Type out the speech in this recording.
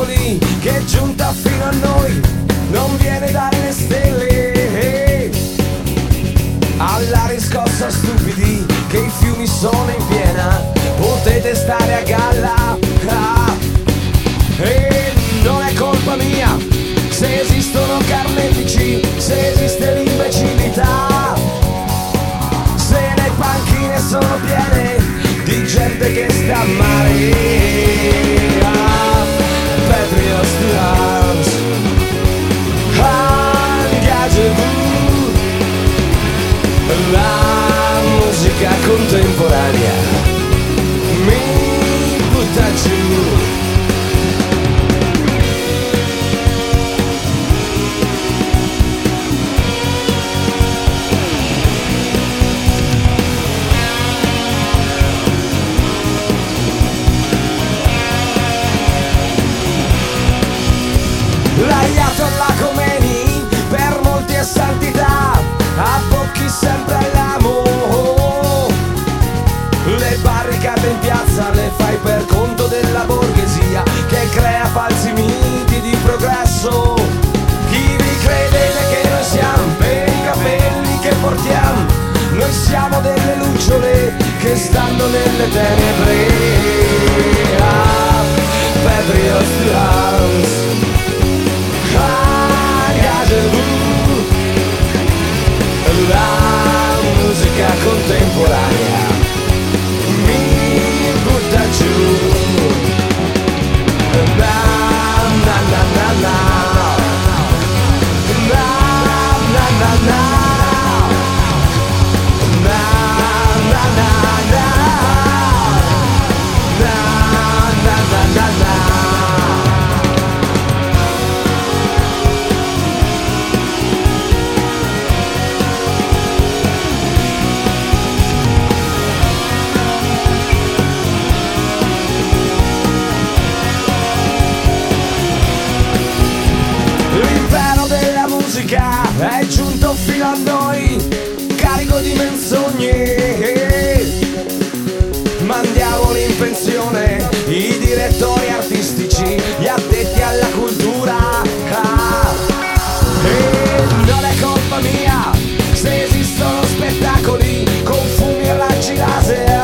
Napoli che è giunta fino a noi, non viene dalle stelle. Alla riscossa stupidi che i fiumi sono in piena, potete stare a galla. E non è colpa mia se esistono carnefici, se esiste l'imbecillità, se le panchine sono piene di gente che sta male. Patriots to arms, engagez-vous. La musica contemporanea mi butta giù. L'Ayatollah Khomeini per molti è santità, abbocchi sempre all'amo. Le barricate in piazza le fai per conto della borghesia che crea falsi miti di progresso. Chi vi crede che noi siamo per i capelli che portiamo? Noi siamo delle lucciole che stanno nelle tenebre. Patriots to arms, engagez-vous. La musica contemporanea mi butta giù. Na na na na na, na na na na, na na na na, na na na na. L'impero della musica è giunto fino a noi, carico di menzogne. Mandiamoli in pensione i direttori artistici, gli addetti alla cultura. E non è colpa mia se esistono spettacoli con fumi e raggi laser.